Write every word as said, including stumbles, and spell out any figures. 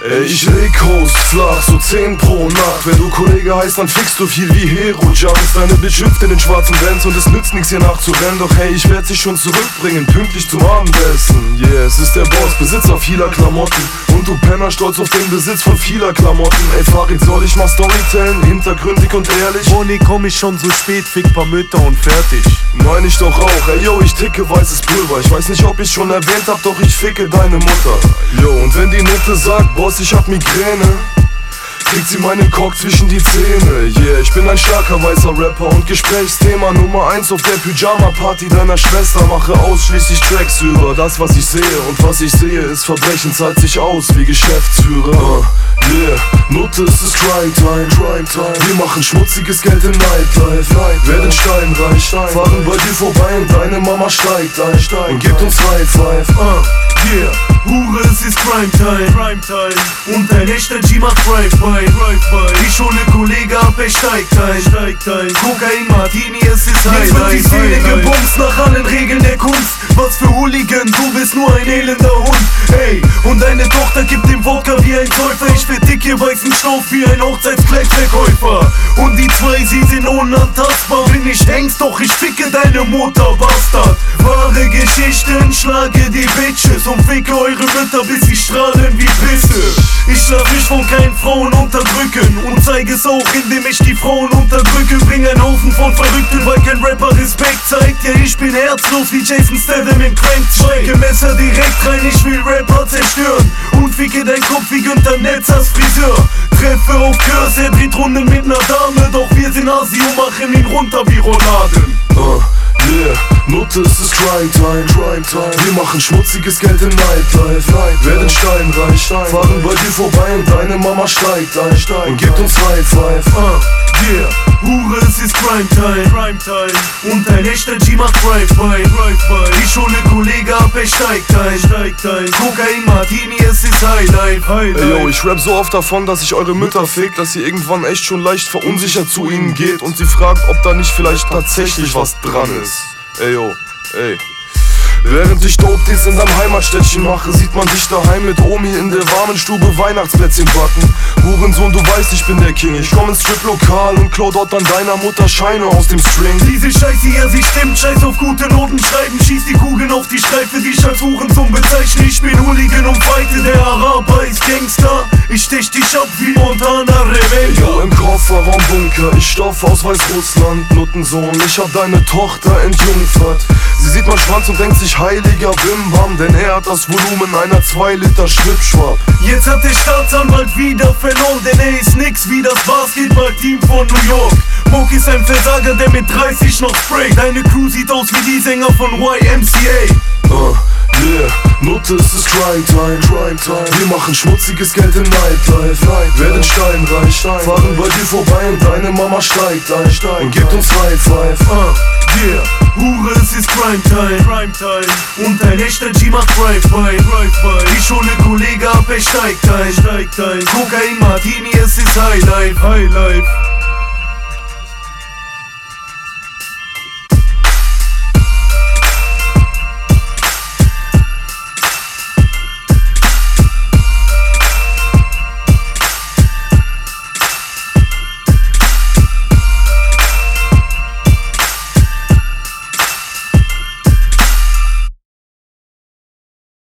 Ey, ich leg Host flach, so zehn pro Nacht. Wenn du Kollege heißt, dann fickst du viel wie Hero-Junks. Deine Bitch hüpft in den schwarzen Benz und es nützt nix hier nachzurennen. Doch hey, ich werd sie schon zurückbringen, pünktlich zum Abendessen. Yeah, es ist der Boss, Besitzer vieler Klamotten. Und du Penner, stolz auf den Besitz von vieler Klamotten. Ey Farid, soll ich mal Storytellen? Hintergründig und ehrlich? Oh nee, komm ich schon so spät, fick paar Mütter und fertig. Mein ich doch auch, ey yo, ich ticke weißes Pulver. Ich weiß nicht, ob ich's schon erwähnt hab, doch ich ficke deine Mutter. Yo, und wenn die Nutte sagt, Boss, ich hab Migräne, kriegt sie meinen Cock zwischen die Zähne. Yeah, ich bin ein starker weißer Rapper und Gesprächsthema Nummer eins auf der Pyjama-Party deiner Schwester. Mache ausschließlich Tracks über das, was ich sehe. Und was ich sehe, ist Verbrechen, zahlt sich aus wie Geschäftsführer. uh, Yeah, Nutte, es ist Crime Time, Crime Time. Wir machen schmutziges Geld im Nightlife, Night werden steinreich, fahren bei dir vorbei und deine Mama steigt ein und gibt uns High Five. uh, Yeah, Hure, es ist Crime Time, Crime Time. Und ein echter G macht Drive-By, Drive-By. Ich hole Kollege ab, er steigt ein, steigt ein. Kokain, Martini, es ist Highlight. Jetzt wird die Szene gebumst nach allen Regeln der Kunst. Was für Hooligan, du bist nur ein elender Hund. Ey, und deine Tochter gibt dem Wodka wie ein Säufer. Ich vertick ihr weißen Stoff wie ein Hochzeitskleidverkäufer. Und die zwei, sie sind unantastbar. Bin ich Hengst, doch ich ficke deine Mutter, Bastard. Wahre Geschichten, schlage die Bitches und ficke eure Mütter, bis sie strahlen wie Pisse. Ich lass mich von keinen Frauen unterdrücken und zeige es auch, indem ich die Frauen unterdrücke. Bring einen Haufen von Verrückten, weil kein Rapper Respekt zeigt. Ja, ich bin herzlos wie Jason Statham in Crank zwei. Stecke Messer direkt rein, ich will Rapper zerstören und ficke dein Kopf wie Günther Netzers Friseur. Treffe auf Kurs, er dreht Runden mit ner Dame, doch wir sind Asi und machen ihn runter wie Rouladen. uh. Yeah, Nutte, es ist Crime Time, Crime Time. Wir machen schmutziges Geld im Nightlife, Night werden steinreich, fahren bei dir vorbei und deine Mama steigt ein und gibt uns High Five. uh, Yeah, Hure, es ist Crime Time, Crime Time. Und ein echter G macht Drive-By, Drive-By. Ich hole Kollege ab, er steigt ein, steigt ein. Kokain, Martini, es ist Highlife, Highlife. Ey yo, ich rap so oft davon, dass ich eure Mütter fickt, dass ihr irgendwann echt schon leicht verunsichert zu ihnen geht und sie fragt, ob da nicht vielleicht tatsächlich was dran ist. Ey yo, ey. Während ich Dope-Dienst in deinem Heimatstädtchen mache, sieht man dich daheim mit Omi in der warmen Stube Weihnachtsplätzchen backen. Hurensohn, du weißt, ich bin der King. Ich komm ins Strip-Lokal und klau dort an deiner Mutter Scheine aus dem String. Diese Scheiße, ja, sie stimmt, scheiß auf gute Noten schreiben. Schieß die Kugeln auf die Streife, die ich als Hurensohn bezeichne. Ich bin Hooligan und fighte, der Araber ist Gangster. Ich stech dich ab wie Montana Rebellion. Jo, im Kofferraum Bunker, ich Stoff aus Weißrussland. Nuttensohn, ich hab deine Tochter entjungfert. Sie sieht mein Schwanz und denkt sich heiliger Bimbam, denn er hat das Volumen einer zwei Liter Schwipschwab. Jetzt hat der Staatsanwalt wieder verloren, denn er ist nix wie das Basketballteam von New York. Mook ist ein Versager, der mit dreißig noch sprayt. Deine Crew sieht aus wie die Sänger von Y M C A. uh, Yeah, Nutte, es ist Crime Time, Crime Time. Wir machen schmutziges Geld im Nightlife, Night werden steinreich, fahren bei dir vorbei und deine Mama steigt ein und gibt uns High Five. uh, Yeah, Hure, es ist Crime Time, Crime Time. Und ein echter G macht Drive-By, Drive-By. Ich hole Kollege ab, er steigt ein, steigt ein. Kokain, Martini, es ist Highlife, Highlife.